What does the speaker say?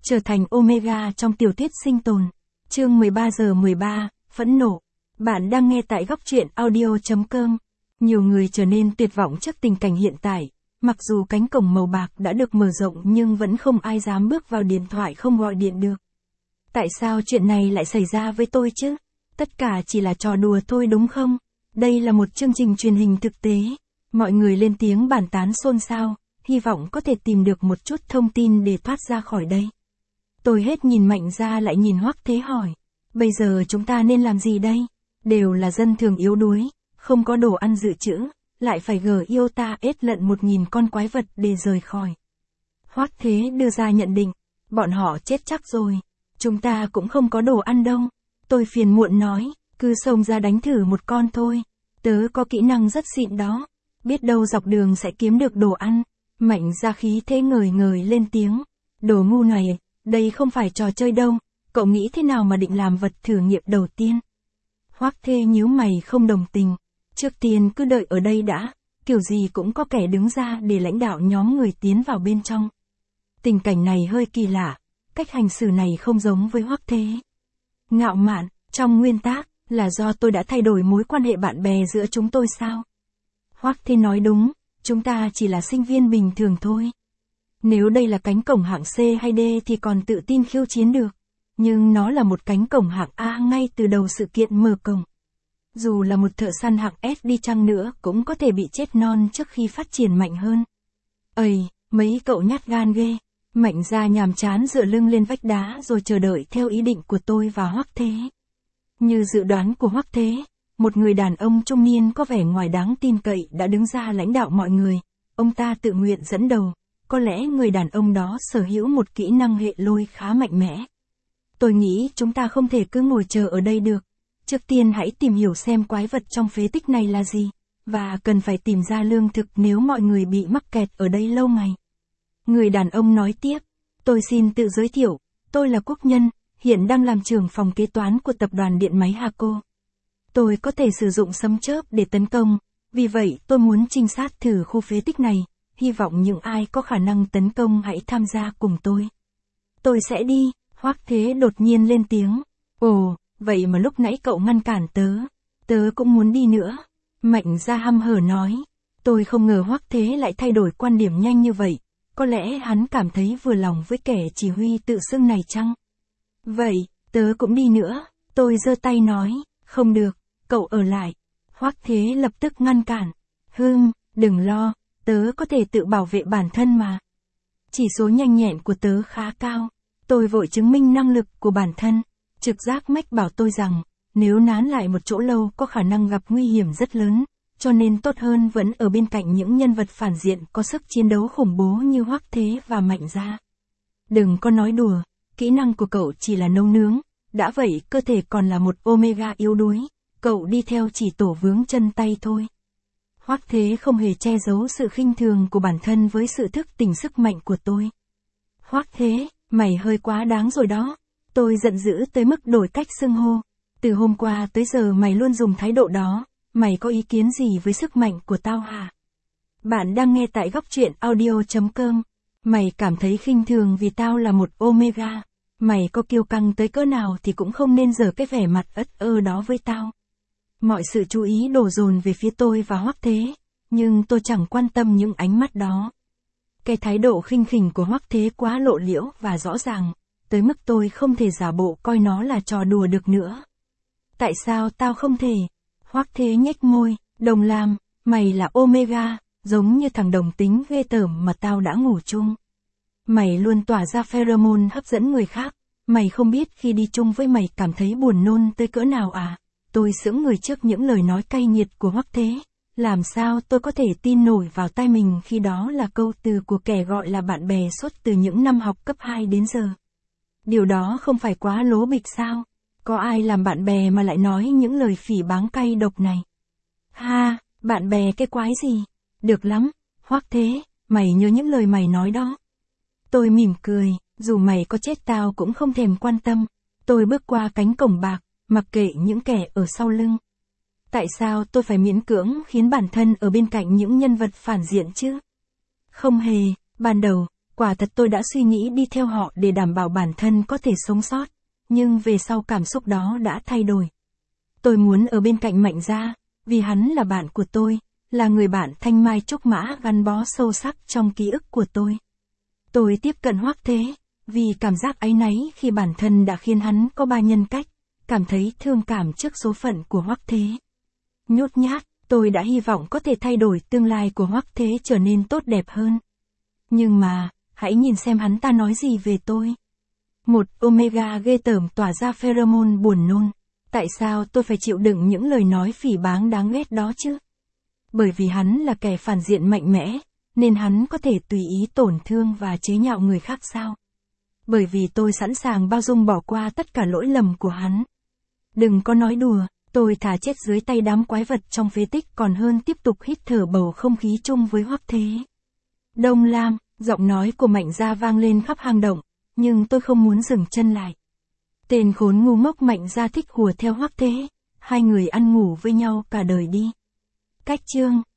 Trở thành Omega trong tiểu thuyết sinh tồn. Chương 13:13, phẫn nộ. Bạn đang nghe tại góc truyện audio.com. Nhiều người trở nên tuyệt vọng trước tình cảnh hiện tại. Mặc dù cánh cổng màu bạc đã được mở rộng nhưng vẫn không ai dám bước vào, điện thoại không gọi điện được. Tại sao chuyện này lại xảy ra với tôi chứ? Tất cả chỉ là trò đùa thôi đúng không? Đây là một chương trình truyền hình thực tế. Mọi người lên tiếng bàn tán xôn xao, hy vọng có thể tìm được một chút thông tin để thoát ra khỏi đây. Tôi hết nhìn Mạnh ra lại nhìn Hoắc Thế hỏi. Bây giờ chúng ta nên làm gì đây? Đều là dân thường yếu đuối, không có đồ ăn dự trữ, lại phải yêu ta ết lận 1000 con quái vật để rời khỏi. Hoắc Thế đưa ra nhận định, bọn họ chết chắc rồi, chúng ta cũng không có đồ ăn đâu. Tôi phiền muộn nói, cứ xông ra đánh thử một con thôi, tớ có kỹ năng rất xịn đó, biết đâu dọc đường sẽ kiếm được đồ ăn. Mạnh ra khí thế ngời ngời lên tiếng, đồ ngu này, đây không phải trò chơi đâu, cậu nghĩ thế nào mà định làm vật thử nghiệm đầu tiên? Hoắc Thế nhíu mày không đồng tình, trước tiên cứ đợi ở đây đã, kiểu gì cũng có kẻ đứng ra để lãnh đạo nhóm người tiến vào bên trong. Tình cảnh này hơi kỳ lạ, cách hành xử này không giống với Hoắc Thế. Ngạo mạn, trong nguyên tắc, là do tôi đã thay đổi mối quan hệ bạn bè giữa chúng tôi sao? Hoắc Thế nói đúng, chúng ta chỉ là sinh viên bình thường thôi. Nếu đây là cánh cổng hạng C hay D thì còn tự tin khiêu chiến được. Nhưng nó là một cánh cổng hạng A ngay từ đầu sự kiện mở cổng. Dù là một thợ săn hạng S đi chăng nữa cũng có thể bị chết non trước khi phát triển mạnh hơn. Ây, mấy cậu nhát gan ghê. Mạnh ra nhàm chán dựa lưng lên vách đá rồi chờ đợi theo ý định của tôi và Hoắc Thế. Như dự đoán của Hoắc Thế, một người đàn ông trung niên có vẻ ngoài đáng tin cậy đã đứng ra lãnh đạo mọi người. Ông ta tự nguyện dẫn đầu. Có lẽ người đàn ông đó sở hữu một kỹ năng hệ lôi khá mạnh mẽ. Tôi nghĩ chúng ta không thể cứ ngồi chờ ở đây được. Trước tiên hãy tìm hiểu xem quái vật trong phế tích này là gì, và cần phải tìm ra lương thực nếu mọi người bị mắc kẹt ở đây lâu ngày. Người đàn ông nói tiếp, tôi xin tự giới thiệu, tôi là Quốc Nhân, hiện đang làm trưởng phòng kế toán của tập đoàn điện máy Haco. Tôi có thể sử dụng sấm chớp để tấn công, vì vậy tôi muốn trinh sát thử khu phế tích này. Hy vọng những ai có khả năng tấn công hãy tham gia cùng tôi. Tôi sẽ đi, Hoắc Thế đột nhiên lên tiếng. Ồ, vậy mà lúc nãy cậu ngăn cản tớ cũng muốn đi nữa. Mạnh ra hăm hở nói. Tôi không ngờ Hoắc Thế lại thay đổi quan điểm nhanh như vậy. Có lẽ hắn cảm thấy vừa lòng với kẻ chỉ huy tự xưng này chăng? Vậy, tớ cũng đi nữa, tôi giơ tay nói. Không được, cậu ở lại. Hoắc Thế lập tức ngăn cản. Đừng lo. Tớ có thể tự bảo vệ bản thân mà. Chỉ số nhanh nhẹn của tớ khá cao. Tôi vội chứng minh năng lực của bản thân. Trực giác mách bảo tôi rằng, nếu nán lại một chỗ lâu có khả năng gặp nguy hiểm rất lớn, cho nên tốt hơn vẫn ở bên cạnh những nhân vật phản diện có sức chiến đấu khủng bố như Hoắc Thế và Mạnh ra. Đừng có nói đùa, kỹ năng của cậu chỉ là nấu nướng, đã vậy cơ thể còn là một Omega yếu đuối, cậu đi theo chỉ tổ vướng chân tay thôi. Hoắc Thế không hề che giấu sự khinh thường của bản thân với sự thức tỉnh sức mạnh của tôi. Hoắc Thế, mày hơi quá đáng rồi đó. Tôi giận dữ tới mức đổi cách xưng hô. Từ hôm qua tới giờ mày luôn dùng thái độ đó. Mày có ý kiến gì với sức mạnh của tao hả? Bạn đang nghe tại góc truyện audio.com. Mày cảm thấy khinh thường vì tao là một Omega. Mày có kiêu căng tới cỡ nào thì cũng không nên giở cái vẻ mặt ất ơ đó với tao. Mọi sự chú ý đổ dồn về phía tôi và Hoắc Thế, nhưng tôi chẳng quan tâm những ánh mắt đó. Cái thái độ khinh khỉnh của Hoắc Thế quá lộ liễu và rõ ràng, tới mức tôi không thể giả bộ coi nó là trò đùa được nữa. Tại sao tao không thể? Hoắc Thế nhếch môi, Đồng Lam, mày là Omega, giống như thằng đồng tính ghê tởm mà tao đã ngủ chung. Mày luôn tỏa ra pheromone hấp dẫn người khác, mày không biết khi đi chung với mày cảm thấy buồn nôn tới cỡ nào à? Tôi sững người trước những lời nói cay nghiệt của Hoắc Thế. Làm sao tôi có thể tin nổi vào tai mình khi đó là câu từ của kẻ gọi là bạn bè suốt từ những năm học cấp 2 đến giờ. Điều đó không phải quá lố bịch sao? Có ai làm bạn bè mà lại nói những lời phỉ báng cay độc này? Ha, bạn bè cái quái gì? Được lắm, Hoắc Thế, mày nhớ những lời mày nói đó. Tôi mỉm cười, dù mày có chết tao cũng không thèm quan tâm. Tôi bước qua cánh cổng bạc, mặc kệ những kẻ ở sau lưng. Tại sao tôi phải miễn cưỡng khiến bản thân ở bên cạnh những nhân vật phản diện chứ? Không hề, ban đầu, Quả thật tôi đã suy nghĩ đi theo họ để đảm bảo bản thân có thể sống sót, nhưng về sau cảm xúc đó đã thay đổi. Tôi muốn ở bên cạnh Mạnh Gia, vì hắn là bạn của tôi, là người bạn thanh mai trúc mã gắn bó sâu sắc trong ký ức của tôi. Tôi tiếp cận Hoắc Thế, vì cảm giác áy náy khi bản thân đã khiến hắn có 3 nhân cách, cảm thấy thương cảm trước số phận của Hoắc Thế. Nhút nhát, tôi đã hy vọng có thể thay đổi tương lai của Hoắc Thế trở nên tốt đẹp hơn. Nhưng mà, hãy nhìn xem hắn ta nói gì về tôi. Một Omega ghê tởm tỏa ra pheromone buồn nôn. Tại sao tôi phải chịu đựng những lời nói phỉ báng đáng ghét đó chứ? Bởi vì hắn là kẻ phản diện mạnh mẽ, nên hắn có thể tùy ý tổn thương và chế nhạo người khác sao? Bởi vì tôi sẵn sàng bao dung bỏ qua tất cả lỗi lầm của hắn. Đừng có nói đùa, tôi thà chết dưới tay đám quái vật trong phế tích còn hơn tiếp tục hít thở bầu không khí chung với Hoắc Thế. Đông Lam, giọng nói của Mạnh Gia vang lên khắp hang động, nhưng tôi không muốn dừng chân lại. Tên khốn ngu ngốc Mạnh Gia thích hùa theo Hoắc Thế, hai người ăn ngủ với nhau cả đời đi. Cách chương